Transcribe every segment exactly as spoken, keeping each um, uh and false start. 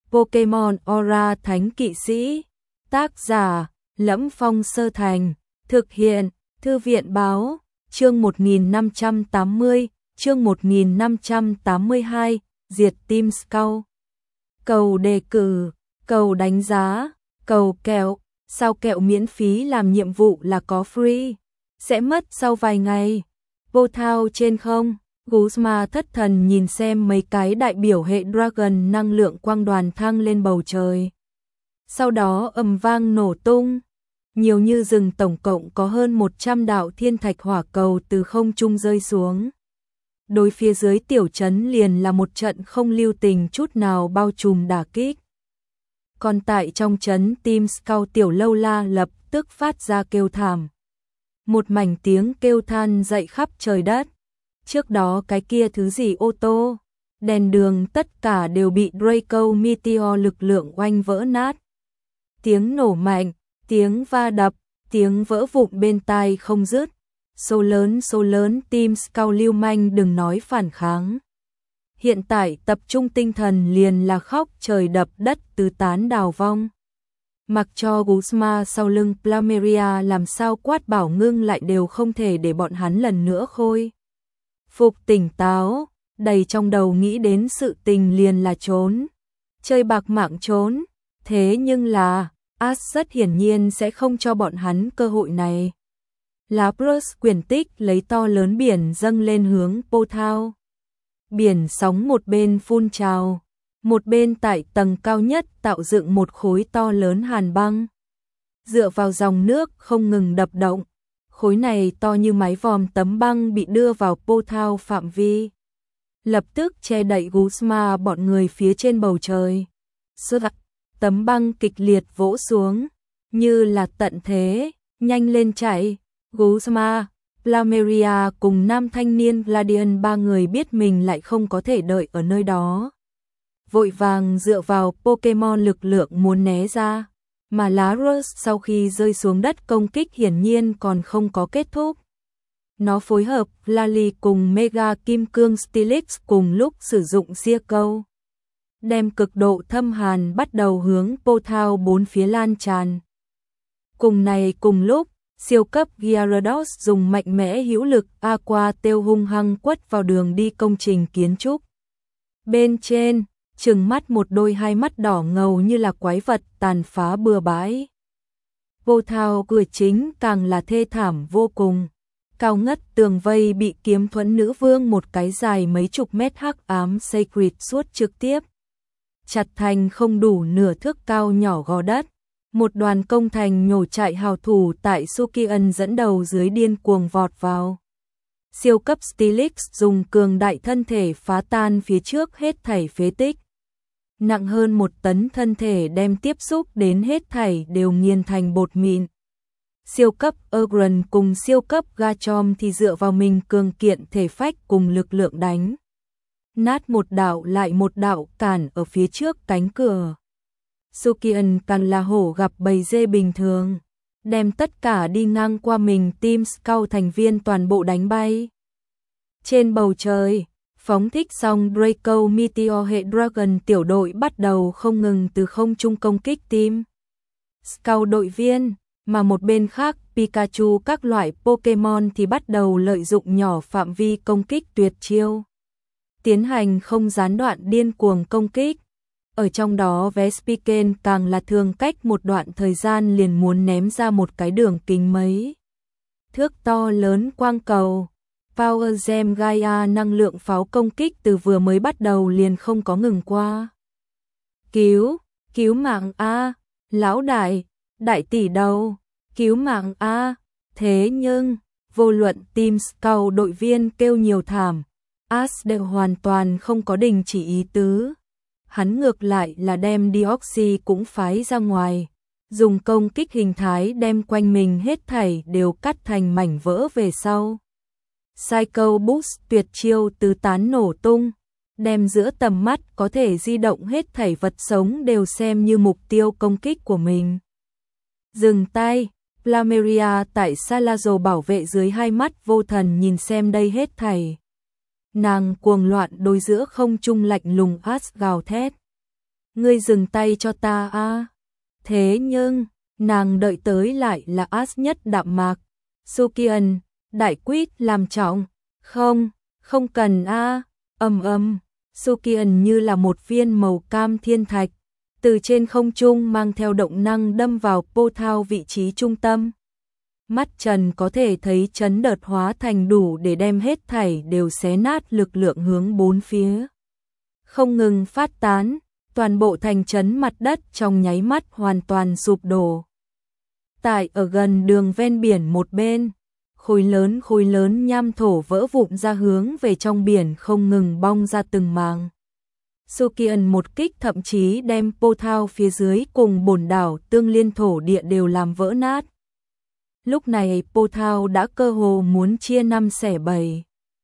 Pokemon Aura Thánh Kỵ Sĩ. Tác giả: Lẫm Phong Sơ Thành. Thực hiện: Thư viện báo. Chương một nghìn năm trăm tám mươi, chương một nghìn năm trăm tám mươi hai, diệt Team Scout. Cầu đề cử, cầu đánh giá, cầu kẹo. Sao kẹo miễn phí làm nhiệm vụ là có free? Sẽ mất sau vài ngày. Vô thao trên không? Guzma thất thần nhìn xem mấy cái đại biểu hệ Dragon năng lượng quang đoàn thăng lên bầu trời. Sau đó ầm vang nổ tung. Nhiều như rừng, tổng cộng có hơn một trăm đạo thiên thạch hỏa cầu từ không trung rơi xuống. Đối phía dưới tiểu trấn liền là một trận không lưu tình chút nào bao trùm đả kích. Còn tại trong trấn, Team Scout tiểu lâu la lập tức phát ra kêu thảm. Một mảnh tiếng kêu than dậy khắp trời đất. Trước đó cái kia thứ gì ô tô, đèn đường tất cả đều bị Draco Meteor lực lượng oanh vỡ nát. Tiếng nổ mạnh, tiếng va đập, tiếng vỡ vụn bên tai không dứt. Số lớn số lớn Team Scout lưu manh đừng nói phản kháng. Hiện tại tập trung tinh thần liền là khóc trời đập đất tứ tán đào vong. Mặc cho Guzma sau lưng Plumeria làm sao quát bảo ngưng lại đều không thể để bọn hắn lần nữa khôi phục tỉnh táo, đầy trong đầu nghĩ đến sự tình liền là trốn. Chơi bạc mạng trốn, thế nhưng là Ash rất hiển nhiên sẽ không cho bọn hắn cơ hội này. Lapras quyền tích lấy to lớn biển dâng lên hướng Pothao. Biển sóng một bên phun trào, một bên tại tầng cao nhất tạo dựng một khối to lớn hàn băng. Dựa vào dòng nước không ngừng đập động, khối này to như mái vòm tấm băng bị đưa vào Pothao phạm vi. Lập tức che đậy Guzma bọn người phía trên bầu trời. Sơ tấm băng kịch liệt vỗ xuống, như là tận thế, nhanh lên chạy. Guzma, Plumeria cùng nam thanh niên Gladian ba người biết mình lại không có thể đợi ở nơi đó. Vội vàng dựa vào Pokemon lực lượng muốn né ra, mà Lapras sau khi rơi xuống đất công kích hiển nhiên còn không có kết thúc. Nó phối hợp Lally cùng Mega Kim Cương Steelix cùng lúc sử dụng ria câu, đem cực độ thâm hàn bắt đầu hướng Pothao bốn phía lan tràn. Cùng này cùng lúc, siêu cấp Gyarados dùng mạnh mẽ hữu lực Aqua Tail hung hăng quất vào đường đi công trình kiến trúc. Bên trên, trừng mắt một đôi hai mắt đỏ ngầu như là quái vật tàn phá bừa bãi. Pothao cửa chính càng là thê thảm vô cùng. Cao ngất tường vây bị kiếm thuẫn nữ vương một cái dài mấy chục mét hắc ám Sacred suốt trực tiếp chặt thành không đủ nửa thước cao nhỏ gò đất. Một đoàn công thành nhổ chạy hào thủ tại Sukian dẫn đầu dưới điên cuồng vọt vào. Siêu cấp Steelix dùng cường đại thân thể phá tan phía trước hết thảy phế tích. Nặng hơn một tấn thân thể đem tiếp xúc đến hết thảy đều nghiền thành bột mịn. Siêu cấp Ugran cùng siêu cấp Garchomp thì dựa vào mình cường kiện thể phách cùng lực lượng đánh nát một đạo lại một đạo cản ở phía trước cánh cửa. Sukian càng là hổ gặp bầy dê bình thường, đem tất cả đi ngang qua mình Team Scout thành viên toàn bộ đánh bay. Trên bầu trời, phóng thích xong Draco Meteor hệ Dragon tiểu đội bắt đầu không ngừng từ không trung công kích Team Scout đội viên, mà một bên khác Pikachu các loại Pokemon thì bắt đầu lợi dụng nhỏ phạm vi công kích tuyệt chiêu, tiến hành không gián đoạn điên cuồng công kích. Ở trong đó Vespiquen càng là thường cách một đoạn thời gian liền muốn ném ra một cái đường kính mấy thước to lớn quang cầu. Power Gem Gaia năng lượng pháo công kích từ vừa mới bắt đầu liền không có ngừng qua. Cứu, cứu mạng A, lão đại, đại tỷ đâu, cứu mạng A. Thế nhưng, vô luận Team Scout đội viên kêu nhiều thảm, Ash đều hoàn toàn không có đình chỉ ý tứ. Hắn ngược lại là đem Deoxys cũng phái ra ngoài, dùng công kích hình thái đem quanh mình hết thảy đều cắt thành mảnh vỡ về sau. Psycho Boost tuyệt chiêu tứ tán nổ tung, đem giữa tầm mắt có thể di động hết thảy vật sống đều xem như mục tiêu công kích của mình. Dừng tay, Plumeria tại Salazzo bảo vệ dưới hai mắt vô thần nhìn xem đây hết thảy. Nàng cuồng loạn đối giữa không trung lạnh lùng Ash gào thét. ngươi dừng tay cho ta a. Thế nhưng, nàng đợi tới lại là As nhất đạm mạc. Sukian, đại quýt làm trọng, không, không cần a. Ầm ầm, Sukian như là một viên màu cam thiên thạch, từ trên không trung mang theo động năng đâm vào portal vị trí trung tâm. Mắt Trần có thể thấy chấn đợt hóa thành đủ để đem hết thảy đều xé nát, lực lượng hướng bốn phía không ngừng phát tán, toàn bộ thành trấn mặt đất trong nháy mắt hoàn toàn sụp đổ. Tại ở gần đường ven biển một bên, khối lớn khối lớn nham thổ vỡ vụn ra hướng về trong biển không ngừng bong ra từng mảng. Sukian một kích thậm chí đem portal phía dưới cùng bồn đảo tương liên thổ địa đều làm vỡ nát. Lúc này portal đã cơ hồ muốn chia năm xẻ bảy.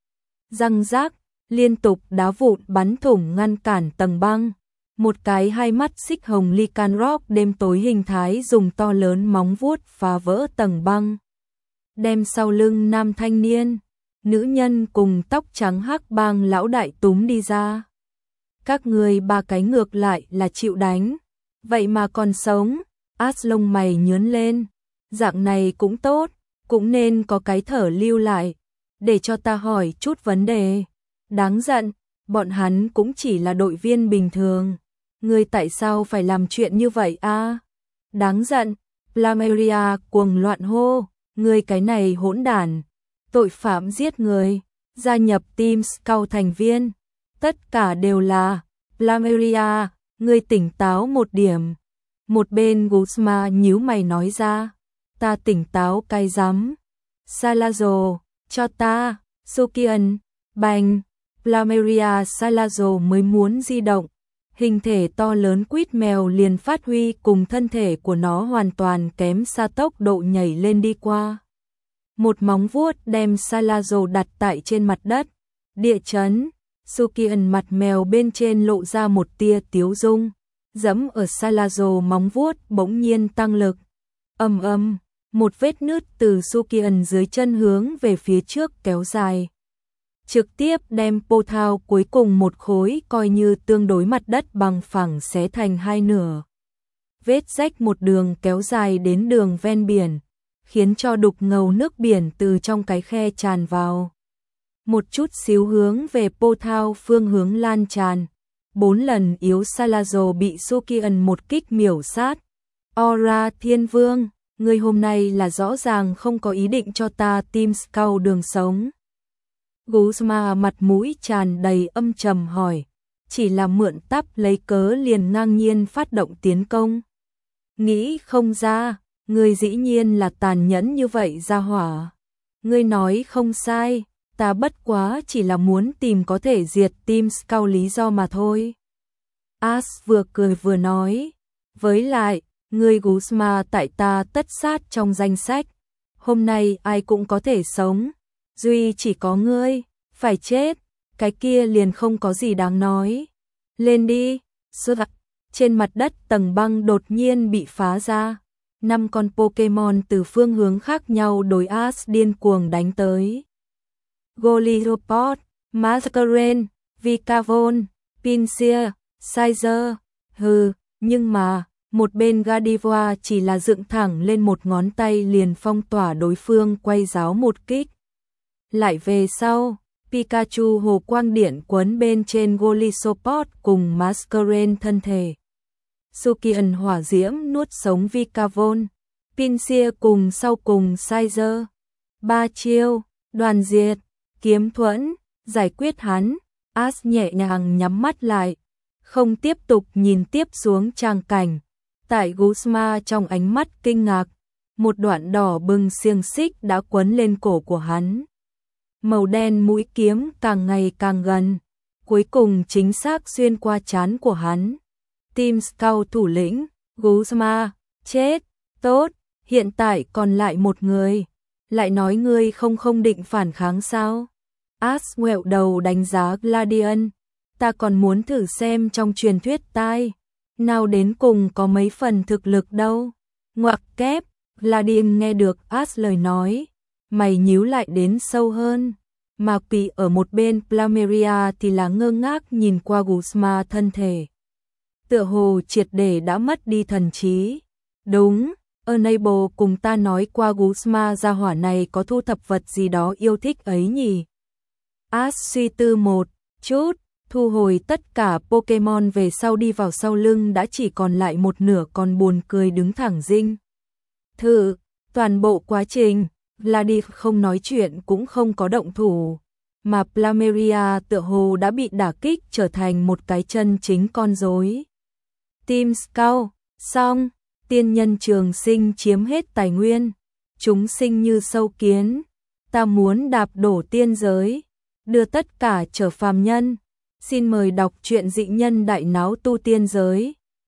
Răng rác, liên tục đá vụn bắn thủng ngăn cản tầng băng. Một cái hai mắt xích hồng Lycan Rock đêm tối hình thái dùng to lớn móng vuốt phá vỡ tầng băng. Đem sau lưng nam thanh niên, nữ nhân cùng tóc trắng hắc bang lão đại túm đi ra. Các người ba cái ngược lại là chịu đánh, vậy mà còn sống. As lông mày nhướn lên, dạng này cũng tốt, cũng nên có cái thở lưu lại, để cho ta hỏi chút vấn đề. Đáng giận, bọn hắn cũng chỉ là đội viên bình thường, ngươi tại sao phải làm chuyện như vậy a? À? Đáng giận, Plamaria cuồng loạn hô, ngươi cái này hỗn đản, tội phạm giết người, gia nhập team scout thành viên, tất cả đều là Plamaria, ngươi tỉnh táo một điểm. Một bên Guzma nhíu mày nói ra, ta tỉnh táo cái rắm. Salazzo, cho ta. Sukian, bành. Plamaria Salazzo mới muốn di động, hình thể to lớn quýt mèo liền phát huy cùng thân thể của nó hoàn toàn kém xa tốc độ nhảy lên đi qua. Một móng vuốt đem Salazzo đặt tại trên mặt đất. Địa chấn, Sukian mặt mèo bên trên lộ ra một tia tiếu dung, giẫm ở Salazzo móng vuốt bỗng nhiên tăng lực. Ầm ầm, một vết nứt từ Sukian dưới chân hướng về phía trước kéo dài, trực tiếp đem portal cuối cùng một khối coi như tương đối mặt đất bằng phẳng xé thành hai nửa. Vết rách một đường kéo dài đến đường ven biển, khiến cho đục ngầu nước biển từ trong cái khe tràn vào. Một chút xíu hướng về portal phương hướng lan tràn. Bốn lần yếu Salazzo bị Sukian một kích miểu sát. Aura Thiên Vương, ngươi hôm nay là rõ ràng không có ý định cho ta team scout đường sống. Guzma mặt mũi tràn đầy âm trầm hỏi, chỉ là mượn tắp lấy cớ liền ngang nhiên phát động tiến công. Nghĩ không ra, ngươi dĩ nhiên là tàn nhẫn như vậy ra hỏa. Ngươi nói không sai, ta bất quá chỉ là muốn tìm có thể diệt team scout lý do mà thôi. As vừa cười vừa nói, với lại, ngươi Guzma tại ta tất sát trong danh sách. Hôm nay ai cũng có thể sống, duy chỉ có ngươi, phải chết, cái kia liền không có gì đáng nói. Lên đi, sơ đặc, trên mặt đất tầng băng đột nhiên bị phá ra. Năm con Pokemon từ phương hướng khác nhau đối As điên cuồng đánh tới. Golizopod, Masquerain, Vikavon, Pinsir, Sizer, hừ, nhưng mà, một bên Gardevoir chỉ là dựng thẳng lên một ngón tay liền phong tỏa đối phương quay giáo một kích. Lại về sau, Pikachu hồ quang điện quấn bên trên Golizopod cùng Masquerain thân thể. Sukian hỏa diễm nuốt sống Vikavon, Pinsir cùng sau cùng Sizer. Ba chiêu, đoàn diệt, kiếm thuẫn, giải quyết hắn. As nhẹ nhàng nhắm mắt lại, không tiếp tục nhìn tiếp xuống trang cảnh. Tại Guzma trong ánh mắt kinh ngạc, một đoạn đỏ bừng xiềng xích đã quấn lên cổ của hắn. Màu đen mũi kiếm càng ngày càng gần, cuối cùng chính xác xuyên qua trán của hắn. Team Scout thủ lĩnh, Guzma, chết, tốt, hiện tại còn lại một người. Lại nói ngươi không không định phản kháng sao? As ngoẹo đầu đánh giá Gladian, ta còn muốn thử xem trong truyền thuyết tai, nào đến cùng có mấy phần thực lực đâu. Ngoặc kép, Gladian nghe được As lời nói, mày nhíu lại đến sâu hơn. Mà Kỳ ở một bên Plamaria thì là ngơ ngác nhìn qua Guzma thân thể. tựa hồ triệt để đã mất đi thần trí. Đúng, Unable cùng ta nói qua Guzma gia hỏa này có thu thập vật gì đó yêu thích ấy nhỉ. Ash suy tư một chút, thu hồi tất cả Pokemon về sau đi vào sau lưng đã chỉ còn lại một nửa còn buồn cười đứng thẳng dinh. Thử, toàn bộ quá trình, Vladi không nói chuyện cũng không có động thủ, mà Plumeria tựa hồ đã bị đả kích trở thành một cái chân chính con rối. Team Scout, xong, tiên nhân trường sinh chiếm hết tài nguyên, chúng sinh như sâu kiến, ta muốn đạp đổ tiên giới, đưa tất cả trở phàm nhân. Xin mời đọc truyện Dị Nhân Đại Náo Tu Tiên Giới.